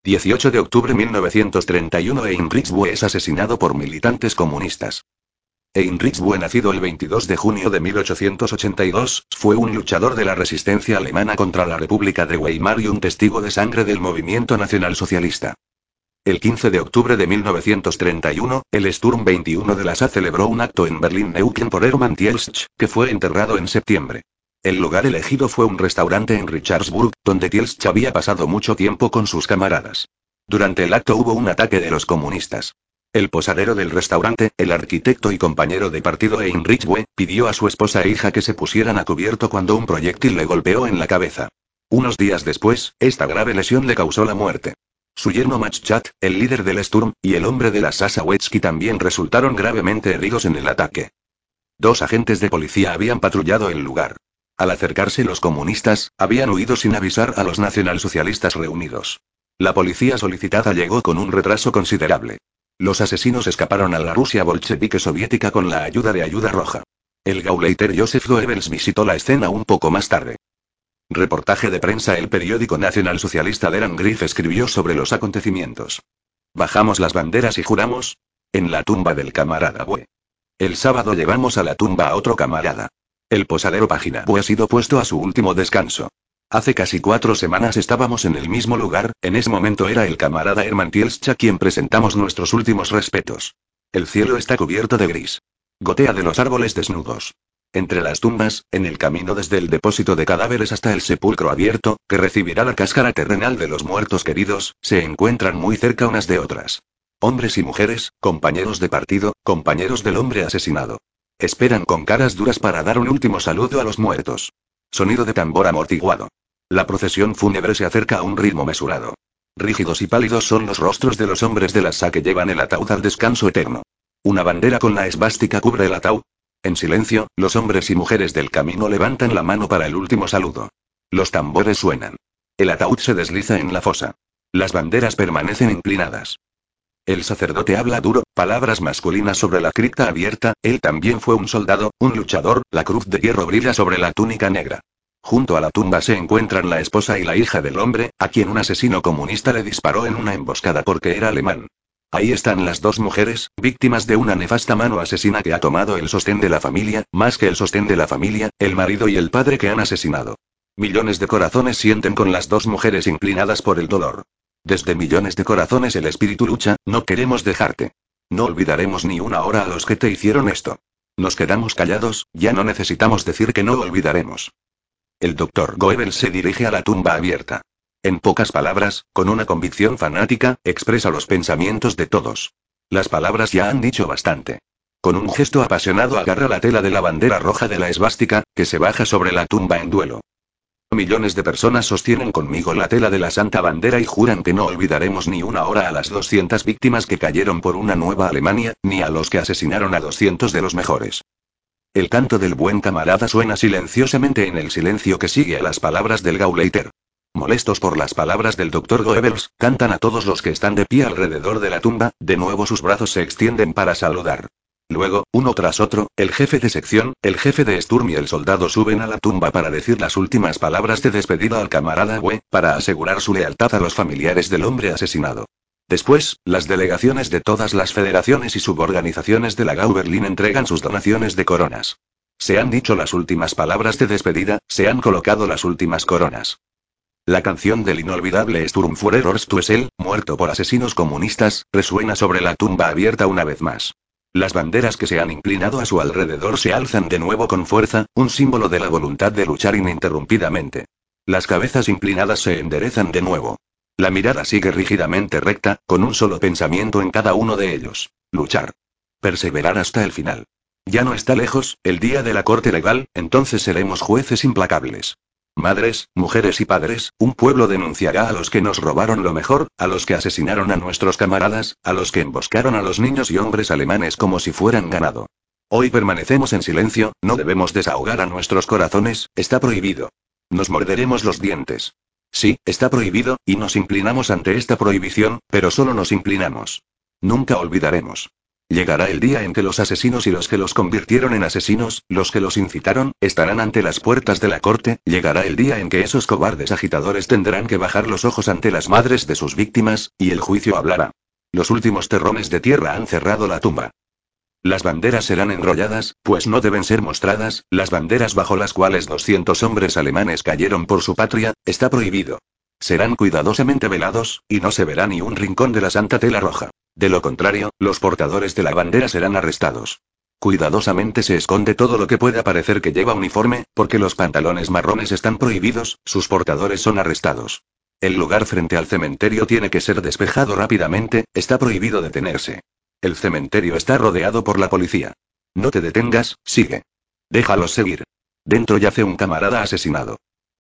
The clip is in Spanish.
18 de octubre 1931 Heinrich Bue es asesinado por militantes comunistas. Heinrich Bue, nacido el 22 de junio de 1882, fue un luchador de la resistencia alemana contra la República de Weimar y un testigo de sangre del movimiento nacionalsocialista. El 15 de octubre de 1931, el Sturm 21 de la SA celebró un acto en Berlín-Neukölln por Hermann Thielsch, que fue enterrado en septiembre. El lugar elegido fue un restaurante en Richardsburg, donde Thielsch había pasado mucho tiempo con sus camaradas. Durante el acto hubo un ataque de los comunistas. El posadero del restaurante, el arquitecto y compañero de partido Heinrich Bue, pidió a su esposa e hija que se pusieran a cubierto cuando un proyectil le golpeó en la cabeza. Unos días después, esta grave lesión le causó la muerte. Su yerno Max Chat, el líder del Sturm, y el hombre de la Sasawetsky también resultaron gravemente heridos en el ataque. 2 agentes de policía habían patrullado el lugar. Al acercarse los comunistas, habían huido sin avisar a los nacionalsocialistas reunidos. La policía solicitada llegó con un retraso considerable. Los asesinos escaparon a la Rusia bolchevique soviética con la ayuda de Ayuda Roja. El Gauleiter Joseph Goebbels visitó la escena un poco más tarde. Reportaje de prensa. El periódico nacionalsocialista Der Angriff escribió sobre los acontecimientos. Bajamos las banderas y juramos. En la tumba del camarada Bue. El sábado llevamos a la tumba a otro camarada. El posadero Página Bue ha sido puesto a su último descanso. Hace casi 4 semanas estábamos en el mismo lugar, en ese momento era el camarada Hermann Thielsch a quien presentamos nuestros últimos respetos. El cielo está cubierto de gris. Gotea de los árboles desnudos. Entre las tumbas, en el camino desde el depósito de cadáveres hasta el sepulcro abierto, que recibirá la cáscara terrenal de los muertos queridos, se encuentran muy cerca unas de otras. Hombres y mujeres, compañeros de partido, compañeros del hombre asesinado. Esperan con caras duras para dar un último saludo a los muertos. Sonido de tambor amortiguado. La procesión fúnebre se acerca a un ritmo mesurado. Rígidos y pálidos son los rostros de los hombres de la SA que llevan el ataúd al descanso eterno. Una bandera con la esvástica cubre el ataúd. En silencio, los hombres y mujeres del camino levantan la mano para el último saludo. Los tambores suenan. El ataúd se desliza en la fosa. Las banderas permanecen inclinadas. El sacerdote habla duro, palabras masculinas sobre la cripta abierta. Él también fue un soldado, un luchador. La cruz de hierro brilla sobre la túnica negra. Junto a la tumba se encuentran la esposa y la hija del hombre, a quien un asesino comunista le disparó en una emboscada porque era alemán. Ahí están las 2 mujeres, víctimas de una nefasta mano asesina que ha tomado el sostén de la familia, más que el sostén de la familia, el marido y el padre que han asesinado. Millones de corazones sienten con las 2 mujeres inclinadas por el dolor. Desde millones de corazones el espíritu lucha. No queremos dejarte. No olvidaremos ni una hora a los que te hicieron esto. Nos quedamos callados, ya no necesitamos decir que no olvidaremos. El doctor Goebbels se dirige a la tumba abierta. En pocas palabras, con una convicción fanática, expresa los pensamientos de todos. Las palabras ya han dicho bastante. Con un gesto apasionado agarra la tela de la bandera roja de la esvástica, que se baja sobre la tumba en duelo. Millones de personas sostienen conmigo la tela de la Santa Bandera y juran que no olvidaremos ni una hora a las 200 víctimas que cayeron por una nueva Alemania, ni a los que asesinaron a 200 de los mejores. El canto del buen camarada suena silenciosamente en el silencio que sigue a las palabras del Gauleiter. Molestos por las palabras del Dr. Goebbels, cantan a todos los que están de pie alrededor de la tumba. De nuevo sus brazos se extienden para saludar. Luego, uno tras otro, el jefe de sección, el jefe de Sturm y el soldado suben a la tumba para decir las últimas palabras de despedida al camarada Bue, para asegurar su lealtad a los familiares del hombre asesinado. Después, las delegaciones de todas las federaciones y suborganizaciones de la Gau Berlin entregan sus donaciones de coronas. Se han dicho las últimas palabras de despedida, se han colocado las últimas coronas. La canción del inolvidable Sturmführer Horst Wessel, muerto por asesinos comunistas, resuena sobre la tumba abierta una vez más. Las banderas que se han inclinado a su alrededor se alzan de nuevo con fuerza, un símbolo de la voluntad de luchar ininterrumpidamente. Las cabezas inclinadas se enderezan de nuevo. La mirada sigue rígidamente recta, con un solo pensamiento en cada uno de ellos: luchar. Perseverar hasta el final. Ya no está lejos, el día de la corte legal, entonces seremos jueces implacables. Madres, mujeres y padres, un pueblo denunciará a los que nos robaron lo mejor, a los que asesinaron a nuestros camaradas, a los que emboscaron a los niños y hombres alemanes como si fueran ganado. Hoy permanecemos en silencio, no debemos desahogar a nuestros corazones, está prohibido. Nos morderemos los dientes. Sí, está prohibido, y nos inclinamos ante esta prohibición, pero solo nos inclinamos. Nunca olvidaremos. Llegará el día en que los asesinos y los que los convirtieron en asesinos, los que los incitaron, estarán ante las puertas de la corte. Llegará el día en que esos cobardes agitadores tendrán que bajar los ojos ante las madres de sus víctimas, y el juicio hablará. Los últimos terrones de tierra han cerrado la tumba. Las banderas serán enrolladas, pues no deben ser mostradas. Las banderas bajo las cuales 200 hombres alemanes cayeron por su patria, está prohibido. Serán cuidadosamente velados, y no se verá ni un rincón de la santa tela roja. De lo contrario, los portadores de la bandera serán arrestados. Cuidadosamente se esconde todo lo que pueda parecer que lleva uniforme, porque los pantalones marrones están prohibidos, sus portadores son arrestados. El lugar frente al cementerio tiene que ser despejado rápidamente, está prohibido detenerse. El cementerio está rodeado por la policía. No te detengas, sigue. Déjalos seguir. Dentro yace un camarada asesinado.